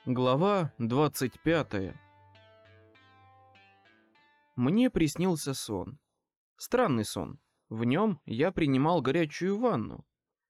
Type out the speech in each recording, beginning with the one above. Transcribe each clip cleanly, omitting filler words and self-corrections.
Глава 25. Мне приснился сон. Странный сон. В нем я принимал горячую ванну.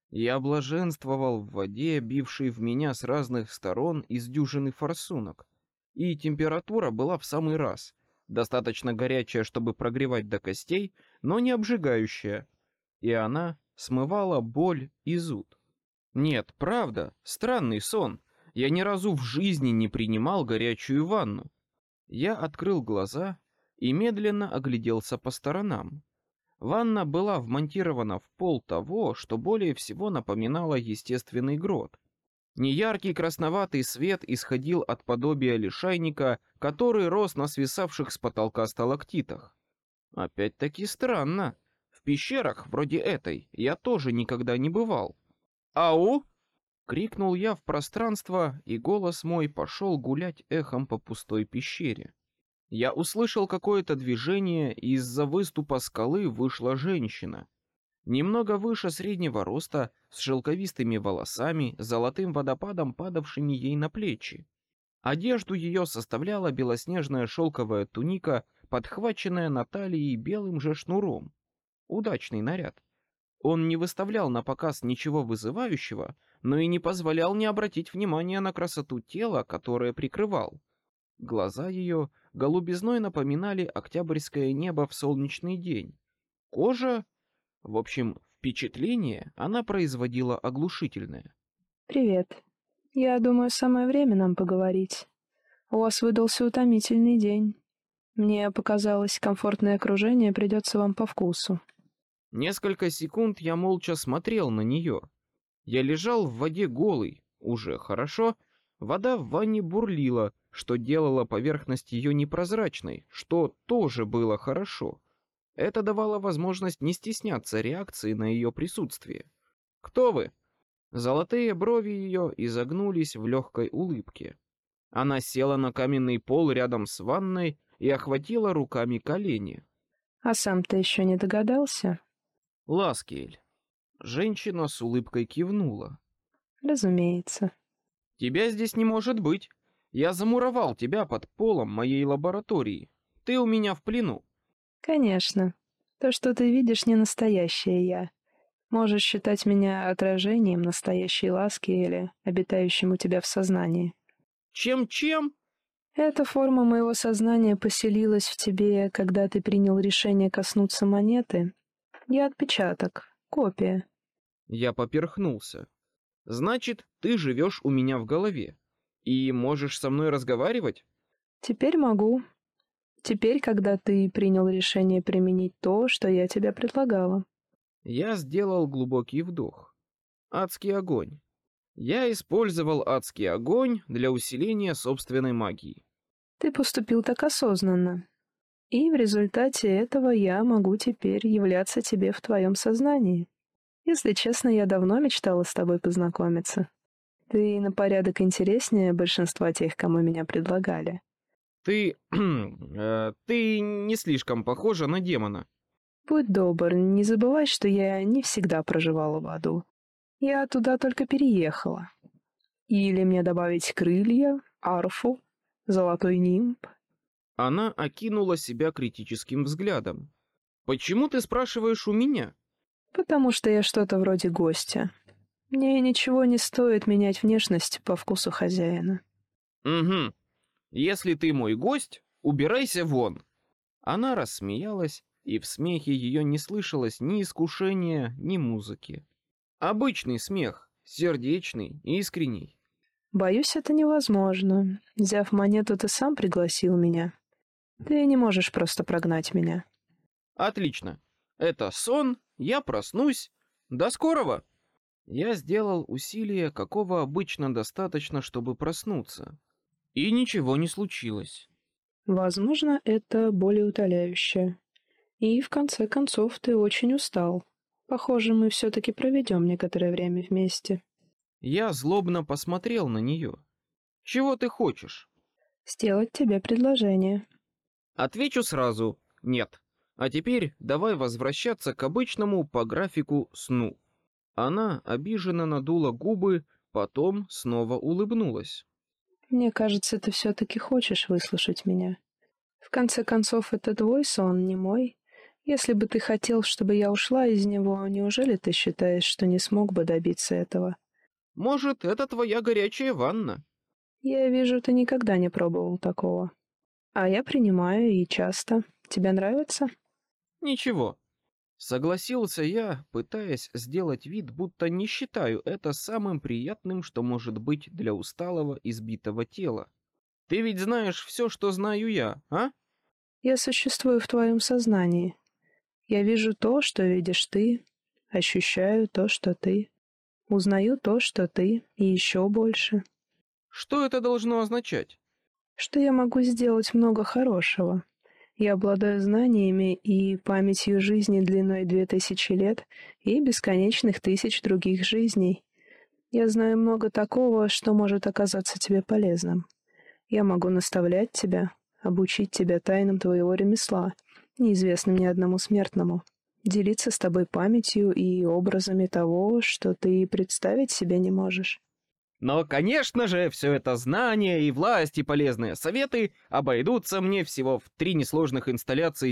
Я блаженствовал в воде, бившей в меня с разных сторон из дюжины форсунок. И температура была в самый раз. Достаточно горячая, чтобы прогревать до костей, но не обжигающая. И она смывала боль и зуд. Нет, правда, странный сон. Я ни разу в жизни не принимал горячую ванну. Я открыл глаза и медленно огляделся по сторонам. Ванна была вмонтирована в пол того, что более всего напоминало естественный грот. Неяркий красноватый свет исходил от подобия лишайника, который рос на свисавших с потолка сталактитах. Опять-таки странно. В пещерах вроде этой я тоже никогда не бывал. «Ау!» — крикнул я в пространство, и голос мой пошел гулять эхом по пустой пещере. Я услышал какое-то движение, и из-за выступа скалы вышла женщина. Немного выше среднего роста, с шелковистыми волосами, золотым водопадом, падавшими ей на плечи. Одежду ее составляла белоснежная шелковая туника, подхваченная на талии белым же шнуром. Удачный наряд. Он не выставлял на показ ничего вызывающего, но и не позволял не обратить внимания на красоту тела, которое прикрывал. Глаза ее голубизной напоминали октябрьское небо в солнечный день. Кожа... В общем, впечатление она производила оглушительное. «Привет. Я думаю, самое время нам поговорить. У вас выдался утомительный день. Мне показалось, комфортное окружение придется вам по вкусу». Несколько секунд я молча смотрел на нее. Я лежал в воде голый, уже хорошо. Вода в ванне бурлила, что делало поверхность ее непрозрачной, что тоже было хорошо. Это давало возможность не стесняться реакции на ее присутствие. «Кто вы?» Золотые брови ее изогнулись в легкой улыбке. Она села на каменный пол рядом с ванной и охватила руками колени. «А сам ты еще не догадался?» «Ласкиэль». Женщина с улыбкой кивнула. «Разумеется». «Тебя здесь не может быть. Я замуровал тебя под полом моей лаборатории. Ты у меня в плену». «Конечно. То, что ты видишь, не настоящее я. Можешь считать меня отражением настоящей ласки или обитающим у тебя в сознании». «Чем-чем?» Эта форма моего сознания поселилась в тебе, когда ты принял решение коснуться монеты. Я отпечаток, копия». Я поперхнулся. «Значит, ты живешь у меня в голове и можешь со мной разговаривать?» «Теперь могу. Теперь, когда ты принял решение применить то, что я тебе предлагала». Я сделал глубокий вдох. Адский огонь. Я использовал адский огонь для усиления собственной магии. Ты поступил так осознанно. И в результате этого я могу теперь являться тебе в твоем сознании. Если честно, я давно мечтала с тобой познакомиться. Ты на порядок интереснее большинства тех, кому меня предлагали. Ты... ты не слишком похожа на демона. Будь добр, не забывай, что я не всегда проживала в аду. Я туда только переехала. Или мне добавить крылья, арфу, золотой нимб? Она окинула себя критическим взглядом. «Почему ты спрашиваешь у меня?» Потому что я что-то вроде гостя. Мне ничего не стоит менять внешность по вкусу хозяина. «Угу. Если ты мой гость, убирайся вон». Она рассмеялась, и в смехе ее не слышалось ни искушения, ни музыки. Обычный смех, сердечный, искренний. Боюсь, это невозможно. Взяв монету, ты сам пригласил меня. Ты не можешь просто прогнать меня. Отлично. Это сон, я проснусь. До скорого. Я сделал усилие, какого обычно достаточно, чтобы проснуться. И ничего не случилось. Возможно, это болеутоляющее. И, в конце концов, ты очень устал. Похоже, мы все-таки проведем некоторое время вместе. Я злобно посмотрел на нее. Чего ты хочешь? Сделать тебе предложение. Отвечу сразу. Нет. А теперь давай возвращаться к обычному по графику сну. Она обиженно надула губы, потом снова улыбнулась. Мне кажется, ты все-таки хочешь выслушать меня. В конце концов, это твой сон, не мой. Если бы ты хотел, чтобы я ушла из него, неужели ты считаешь, что не смог бы добиться этого? Может, это твоя горячая ванна? Я вижу, ты никогда не пробовал такого. А я принимаю и часто. Тебе нравится? Ничего. Согласился я, пытаясь сделать вид, будто не считаю это самым приятным, что может быть для усталого, избитого тела. Ты ведь знаешь все, что знаю я, а? Я существую в твоем сознании. Я вижу то, что видишь ты, ощущаю то, что ты, узнаю то, что ты, и еще больше. Что это должно означать? Что я могу сделать много хорошего. Я обладаю знаниями и памятью жизни длиной 2000 лет и бесконечных тысяч других жизней. Я знаю много такого, что может оказаться тебе полезным. Я могу наставлять тебя, обучить тебя тайнам твоего ремесла, неизвестным ни одному смертному, делиться с тобой памятью и образами того, что ты и представить себе не можешь. Но, конечно же, все это знание и власть и полезные советы обойдутся мне всего в 3 несложных инсталляции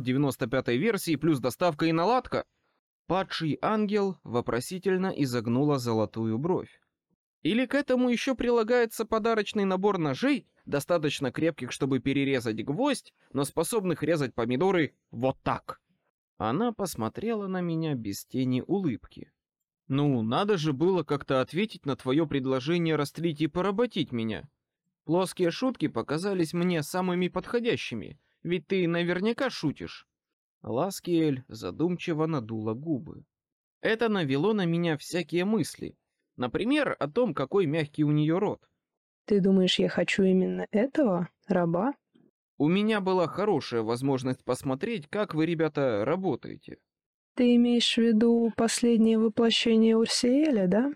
995 версии плюс доставка и наладка. Падший ангел вопросительно изогнула золотую бровь. Или к этому еще прилагается подарочный набор ножей, достаточно крепких, чтобы перерезать гвоздь, но способных резать помидоры вот так. Она посмотрела на меня без тени улыбки. Ну, надо же было как-то ответить на твое предложение растлить и поработить меня. Плоские шутки показались мне самыми подходящими, ведь ты наверняка шутишь. Ласкиэль задумчиво надула губы. Это навело на меня всякие мысли. Например, о том, какой мягкий у нее рот. Ты думаешь, я хочу именно этого, раба? У меня была хорошая возможность посмотреть, как вы, ребята, работаете. Ты имеешь в виду последнее воплощение Урсиэля, да?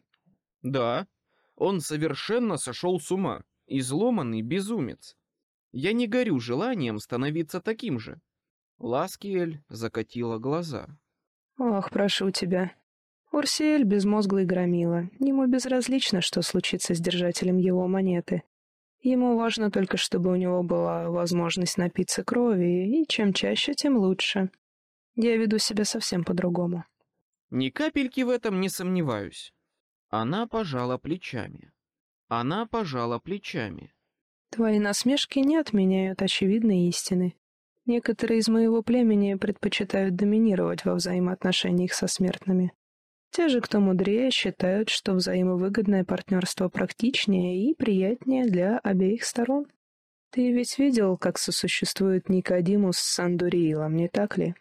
Да, он совершенно сошел с ума, изломанный безумец. Я не горю желанием становиться таким же. Ласкиэль закатила глаза. Ох, прошу тебя. Урсиэль — безмозглый громила. Ему безразлично, что случится с держателем его монеты. Ему важно только, чтобы у него была возможность напиться крови, и чем чаще, тем лучше. Я веду себя совсем по-другому. Ни капельки в этом не сомневаюсь. Она пожала плечами. Она пожала плечами. Твои насмешки не отменяют очевидной истины. Некоторые из моего племени предпочитают доминировать во взаимоотношениях со смертными. Те же, кто мудрее, считают, что взаимовыгодное партнерство практичнее и приятнее для обеих сторон. Ты ведь видел, как сосуществует Никодимус с Сандуриилом, не так ли?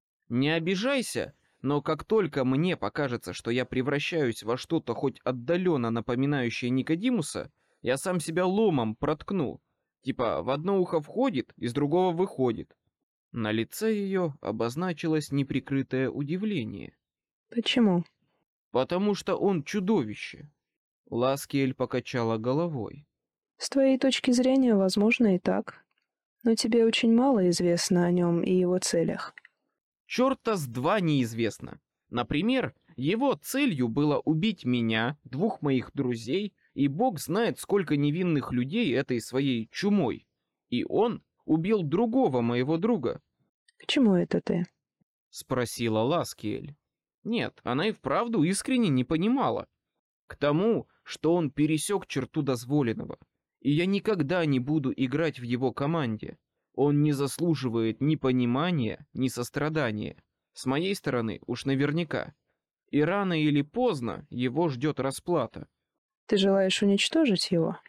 Не обижайся, но как только мне покажется, что я превращаюсь во что-то хоть отдаленно напоминающее Никодимуса, я сам себя ломом проткну. Типа в одно ухо входит, из другого выходит. На лице ее обозначилось неприкрытое удивление. Почему? Потому что он чудовище. Ласкиэль покачала головой. С твоей точки зрения, возможно, и так. Но тебе очень мало известно о нем и его целях. Чёрта с два неизвестно. Например, его целью было убить меня, двух моих друзей, и бог знает, сколько невинных людей этой своей чумой. И он убил другого моего друга. К чему это ты? Спросила Ласкиэль. Нет, она и вправду искренне не понимала. К тому, что он пересек черту дозволенного. И я никогда не буду играть в его команде. Он не заслуживает ни понимания, ни сострадания. С моей стороны уж наверняка. И рано или поздно его ждет расплата. Ты желаешь уничтожить его?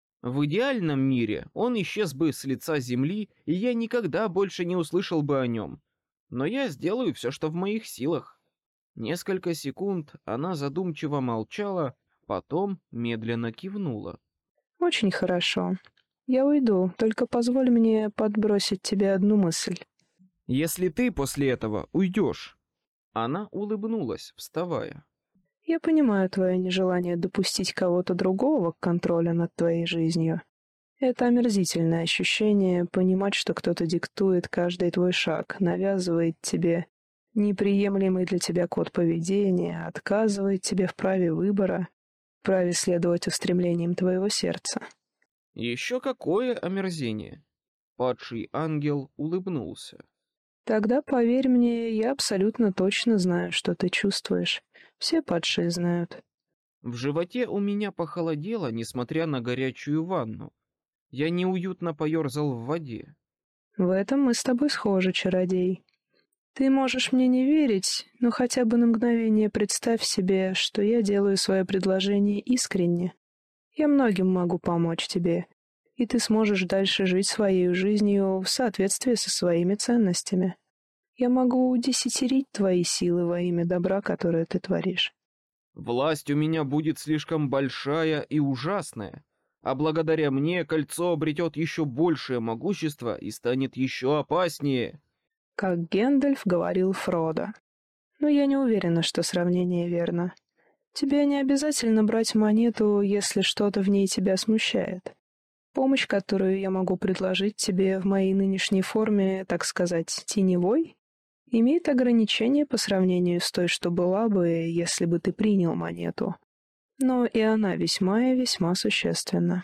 В идеальном мире он исчез бы с лица земли, и я никогда больше не услышал бы о нем. Но я сделаю все, что в моих силах. Несколько секунд она задумчиво молчала, потом медленно кивнула. Очень хорошо. Я уйду, только позволь мне подбросить тебе одну мысль. Если ты после этого уйдешь. Она улыбнулась, вставая. Я понимаю твое нежелание допустить кого-то другого к контролю над твоей жизнью. Это омерзительное ощущение понимать, что кто-то диктует каждый твой шаг, навязывает тебе неприемлемый для тебя код поведения, отказывает тебе в праве выбора, в праве следовать устремлениям твоего сердца. Еще какое омерзение! Падший ангел улыбнулся. Тогда, поверь мне, я абсолютно точно знаю, что ты чувствуешь. Все падшие знают. В животе у меня похолодело, несмотря на горячую ванну. Я неуютно поерзал в воде. В этом мы с тобой схожи, чародей. Ты можешь мне не верить, но хотя бы на мгновение представь себе, что я делаю свое предложение искренне. Я многим могу помочь тебе, и ты сможешь дальше жить своей жизнью в соответствии со своими ценностями. Я могу удесятерить твои силы во имя добра, которое ты творишь. Власть у меня будет слишком большая и ужасная, а благодаря мне кольцо обретет еще большее могущество и станет еще опаснее. Как Гэндальф говорил Фродо. Но я не уверена, что сравнение верно. Тебе не обязательно брать монету, если что-то в ней тебя смущает. Помощь, которую я могу предложить тебе в моей нынешней форме, так сказать, теневой, имеет ограничения по сравнению с той, что была бы, если бы ты принял монету. Но и она весьма и весьма существенна.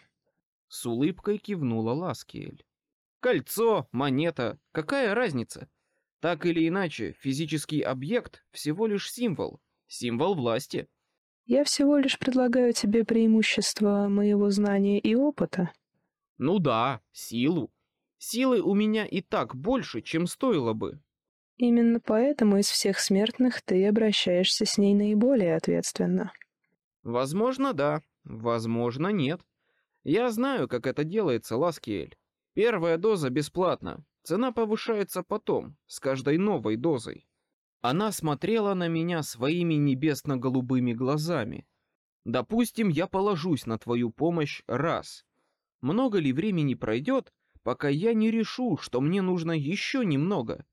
С улыбкой кивнула Ласкиэль. Кольцо, монета, какая разница? Так или иначе, физический объект всего лишь символ, символ власти. Я всего лишь предлагаю тебе преимущество моего знания и опыта. Ну да, силу. Силы у меня и так больше, чем стоило бы. Именно поэтому из всех смертных ты обращаешься с ней наиболее ответственно. Возможно, да, возможно, нет. Я знаю, как это делается, Ласкиэль. Первая доза бесплатна. Цена повышается потом, с каждой новой дозой. Она смотрела на меня своими небесно-голубыми глазами. Допустим, я положусь на твою помощь раз. Много ли времени пройдет, пока я не решу, что мне нужно еще немного?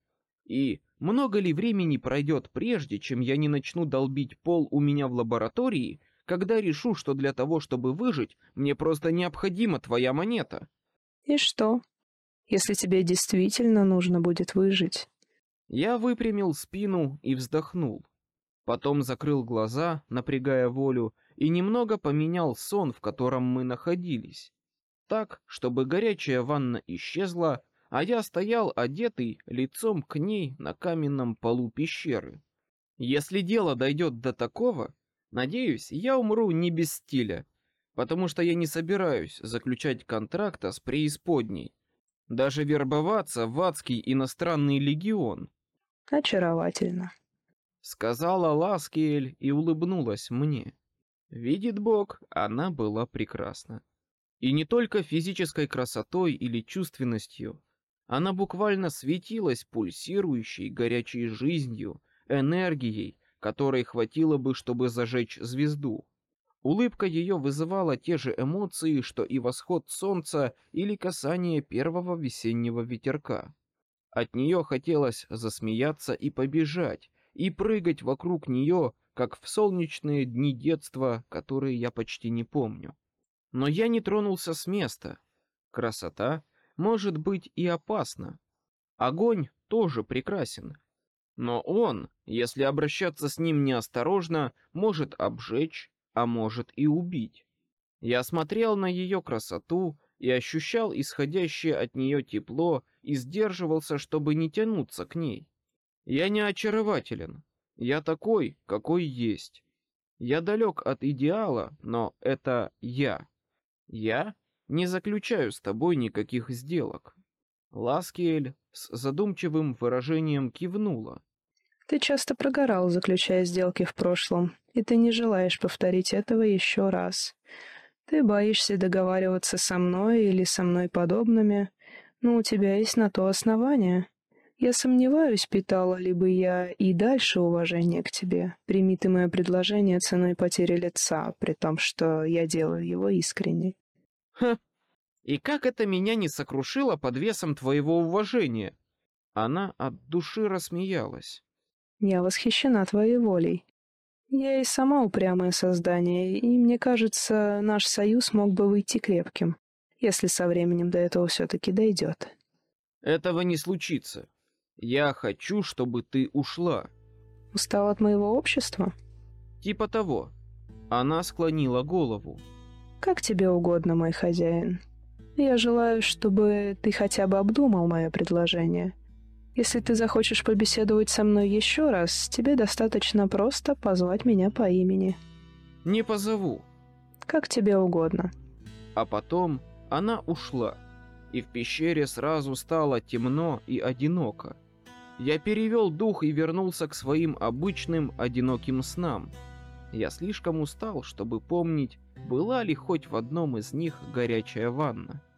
И много ли времени пройдет, прежде чем я не начну долбить пол у меня в лаборатории, когда решу, что для того, чтобы выжить, мне просто необходима твоя монета? И что, если тебе действительно нужно будет выжить? Я выпрямил спину и вздохнул. Потом закрыл глаза, напрягая волю, и немного поменял сон, в котором мы находились. Так, чтобы горячая ванна исчезла, а я стоял одетый лицом к ней на каменном полу пещеры. Если дело дойдет до такого, надеюсь, я умру не без стиля, потому что я не собираюсь заключать контракта с преисподней, даже вербоваться в адский иностранный легион. Очаровательно. Сказала Ласкиэль и улыбнулась мне. Видит Бог, она была прекрасна. И не только физической красотой или чувственностью, она буквально светилась пульсирующей горячей жизнью, энергией, которой хватило бы, чтобы зажечь звезду. Улыбка ее вызывала те же эмоции, что и восход солнца или касание первого весеннего ветерка. От нее хотелось засмеяться и побежать, и прыгать вокруг нее, как в солнечные дни детства, которые я почти не помню. Но я не тронулся с места. Красота может быть и опасна. Огонь тоже прекрасен. Но он, если обращаться с ним неосторожно, может обжечь, а может и убить. Я смотрел на ее красоту и ощущал исходящее от нее тепло и сдерживался, чтобы не тянуться к ней. Я не очарователен. Я такой, какой есть. Я далек от идеала, но это я. Я не заключаю с тобой никаких сделок. Ласкиэль с задумчивым выражением кивнула. Ты часто прогорал, заключая сделки в прошлом, и ты не желаешь повторить этого еще раз. Ты боишься договариваться со мной или со мной подобными, но у тебя есть на то основания. Я сомневаюсь, питала ли бы я и дальше уважение к тебе, прими ты мое предложение ценой потери лица, при том, что я делаю его искренне. Ха! И как это меня не сокрушило под весом твоего уважения? Она от души рассмеялась. Я восхищена твоей волей. Я и сама упрямое создание, и мне кажется, наш союз мог бы выйти крепким, если со временем до этого все-таки дойдет. Этого не случится. Я хочу, чтобы ты ушла. Устал от моего общества? Типа того. Она склонила голову. Как тебе угодно, мой хозяин. Я желаю, чтобы ты хотя бы обдумал мое предложение. Если ты захочешь побеседовать со мной еще раз, тебе достаточно просто позвать меня по имени. Не позову. Как тебе угодно. А потом она ушла, и в пещере сразу стало темно и одиноко. Я перевел дух и вернулся к своим обычным одиноким снам. Я слишком устал, чтобы помнить, была ли хоть в одном из них горячая ванна.